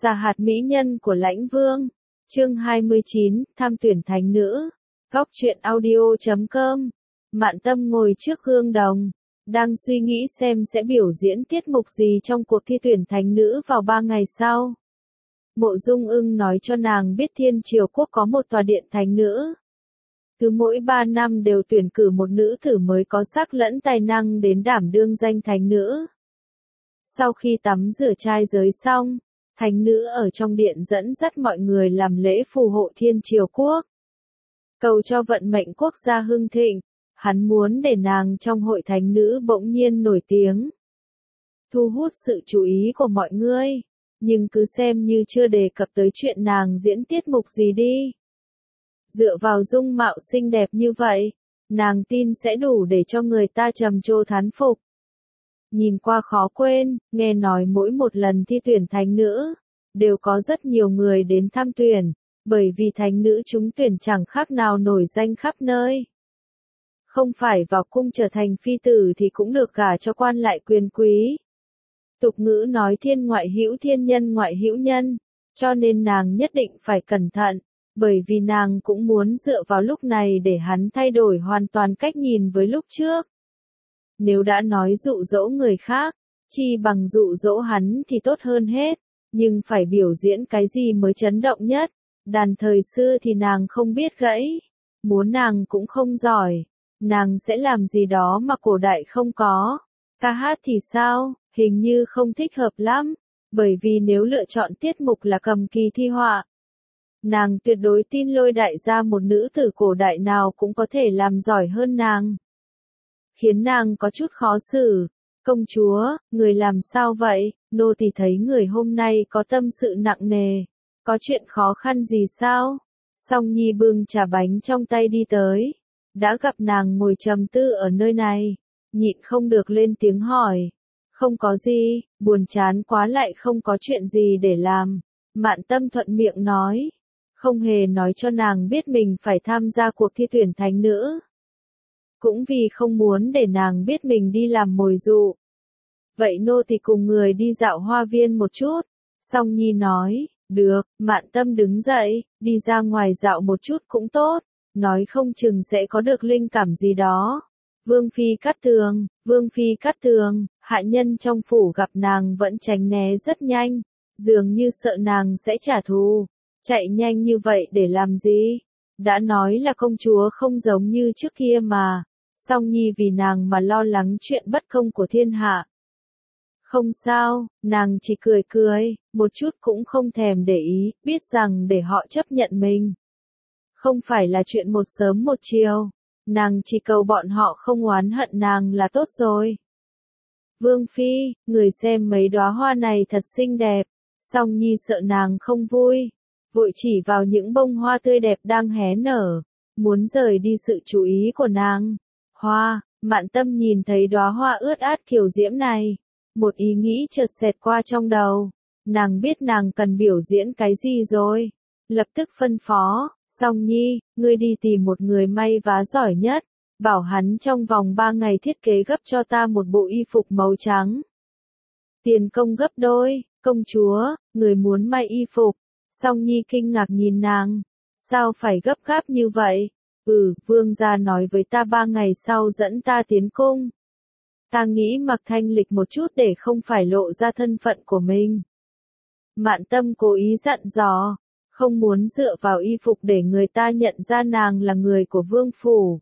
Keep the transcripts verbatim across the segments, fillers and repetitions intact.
Giả hạt mỹ nhân của Lãnh Vương. Chương hai mươi chín, tham tuyển thánh nữ. Góc truyện audio chấm com. Mạn Tâm ngồi trước gương đồng, đang suy nghĩ xem sẽ biểu diễn tiết mục gì trong cuộc thi tuyển thánh nữ vào ba ngày sau. Mộ Dung Ưng nói cho nàng biết Thiên Triều Quốc có một tòa điện thánh nữ. Cứ mỗi ba năm đều tuyển cử một nữ tử mới có sắc lẫn tài năng đến đảm đương danh thánh nữ. Sau khi tắm rửa trai giới xong, thánh nữ ở trong điện dẫn dắt mọi người làm lễ phù hộ Thiên Triều Quốc, cầu cho vận mệnh quốc gia hưng thịnh. Hắn muốn để nàng trong hội thánh nữ bỗng nhiên nổi tiếng, thu hút sự chú ý của mọi người, nhưng cứ xem như chưa đề cập tới chuyện nàng diễn tiết mục gì đi. Dựa vào dung mạo xinh đẹp như vậy, nàng tin sẽ đủ để cho người ta trầm trồ thán phục. Nhìn qua khó quên, nghe nói mỗi một lần thi tuyển thánh nữ, đều có rất nhiều người đến tham tuyển, bởi vì thánh nữ chúng tuyển chẳng khác nào nổi danh khắp nơi. Không phải vào cung trở thành phi tử thì cũng được gả cho quan lại quyền quý. Tục ngữ nói thiên ngoại hữu thiên nhân ngoại hữu nhân, cho nên nàng nhất định phải cẩn thận, bởi vì nàng cũng muốn dựa vào lúc này để hắn thay đổi hoàn toàn cách nhìn với lúc trước. Nếu đã nói dụ dỗ người khác, chi bằng dụ dỗ hắn thì tốt hơn hết, nhưng phải biểu diễn cái gì mới chấn động nhất. Đàn thời xưa thì nàng không biết gãy, múa nàng cũng không giỏi, nàng sẽ làm gì đó mà cổ đại không có. Ca hát thì sao, hình như không thích hợp lắm, bởi vì nếu lựa chọn tiết mục là cầm kỳ thi họa, nàng tuyệt đối tin lôi đại gia một nữ tử cổ đại nào cũng có thể làm giỏi hơn nàng. Khiến nàng có chút khó xử. Công chúa, người làm sao vậy? Nô tỳ thấy người hôm nay có tâm sự nặng nề. Có chuyện khó khăn gì sao? Song Nhi bưng trà bánh trong tay đi tới. Đã gặp nàng ngồi trầm tư ở nơi này. Nhịn không được lên tiếng hỏi. Không có gì, buồn chán quá lại không có chuyện gì để làm. Mạn Tâm thuận miệng nói. Không hề nói cho nàng biết mình phải tham gia cuộc thi tuyển thánh nữ. Cũng vì không muốn để nàng biết mình đi làm mồi dụ. Vậy nô tỳ cùng người đi dạo hoa viên một chút. Song Nhi nói, được. Mạn Tâm đứng dậy, đi ra ngoài dạo một chút cũng tốt, nói không chừng sẽ có được linh cảm gì đó. Vương Phi Cát Tường, Vương Phi Cát Tường, hạ nhân trong phủ gặp nàng vẫn tránh né rất nhanh, dường như sợ nàng sẽ trả thù. Chạy nhanh như vậy để làm gì? Đã nói là công chúa không giống như trước kia mà. Song Nhi vì nàng mà lo lắng chuyện bất công của thiên hạ. Không sao, nàng chỉ cười cười, một chút cũng không thèm để ý, biết rằng để họ chấp nhận mình. Không phải là chuyện một sớm một chiều, nàng chỉ cầu bọn họ không oán hận nàng là tốt rồi. Vương Phi, người xem mấy đóa hoa này thật xinh đẹp. Song Nhi sợ nàng không vui, vội chỉ vào những bông hoa tươi đẹp đang hé nở, muốn rời đi sự chú ý của nàng. Hoa, Mạn Tâm nhìn thấy đóa hoa ướt át kiều diễm này, một ý nghĩ chợt xẹt qua trong đầu. Nàng biết nàng cần biểu diễn cái gì rồi, lập tức phân phó, Song Nhi, ngươi đi tìm một người may vá giỏi nhất, bảo hắn trong vòng ba ngày thiết kế gấp cho ta một bộ y phục màu trắng. Tiền công gấp đôi. Công chúa, người muốn may y phục. Song Nhi kinh ngạc nhìn nàng, sao phải gấp gáp như vậy? Ừ, vương gia nói với ta ba ngày sau dẫn ta tiến cung. Ta nghĩ mặc thanh lịch một chút để không phải lộ ra thân phận của mình. Mạn Tâm cố ý dặn dò, không muốn dựa vào y phục để người ta nhận ra nàng là người của vương phủ.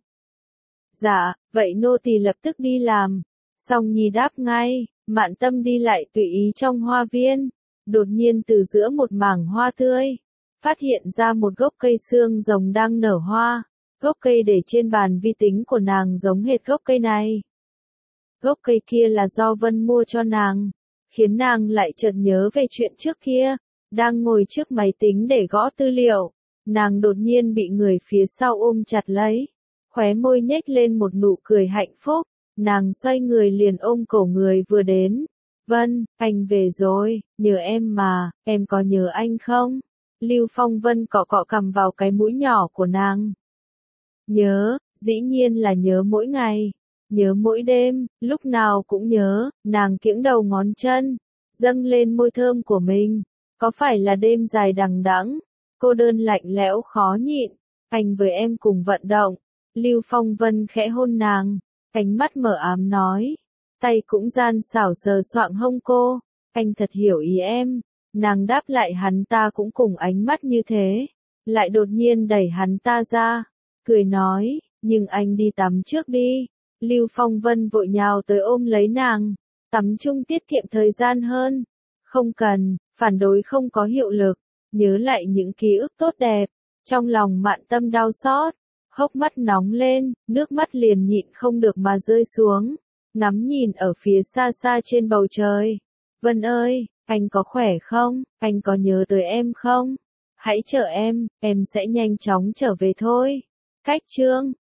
Dạ, vậy nô tỳ lập tức đi làm. Song Nhi đáp ngay. Mạn Tâm đi lại tùy ý trong hoa viên, đột nhiên từ giữa một mảng hoa tươi, phát hiện ra một gốc cây xương rồng đang nở hoa. Gốc cây để trên bàn vi tính của nàng giống hệt gốc cây này. Gốc cây kia là do Vân mua cho nàng, khiến nàng lại chợt nhớ về chuyện trước kia, đang ngồi trước máy tính để gõ tư liệu. Nàng đột nhiên bị người phía sau ôm chặt lấy, khóe môi nhếch lên một nụ cười hạnh phúc. Nàng xoay người liền ôm cổ người vừa đến. Vân, anh về rồi, nhờ em mà, em có nhớ anh không? Lưu Phong Vân cọ cọ cằm vào cái mũi nhỏ của nàng. Nhớ, dĩ nhiên là nhớ mỗi ngày, nhớ mỗi đêm, lúc nào cũng nhớ. Nàng kiễng đầu ngón chân, dâng lên môi thơm của mình. Có phải là đêm dài đằng đẵng, cô đơn lạnh lẽo khó nhịn, anh với em cùng vận động. Lưu Phong Vân khẽ hôn nàng, ánh mắt mờ ám nói, tay cũng gian xảo sờ soạng hông cô, anh thật hiểu ý em. Nàng đáp lại hắn ta cũng cùng ánh mắt như thế, lại đột nhiên đẩy hắn ta ra, cười nói, nhưng anh đi tắm trước đi. Lưu Phong Vân vội nhào tới ôm lấy nàng, tắm chung tiết kiệm thời gian hơn. Không cần, phản đối không có hiệu lực, nhớ lại những ký ức tốt đẹp, trong lòng Mạn Tâm đau xót, hốc mắt nóng lên, nước mắt liền nhịn không được mà rơi xuống, ngắm nhìn ở phía xa xa trên bầu trời. Vân ơi, anh có khỏe không? Anh có nhớ tới em không? Hãy chờ em, em sẽ nhanh chóng trở về thôi. Cách chương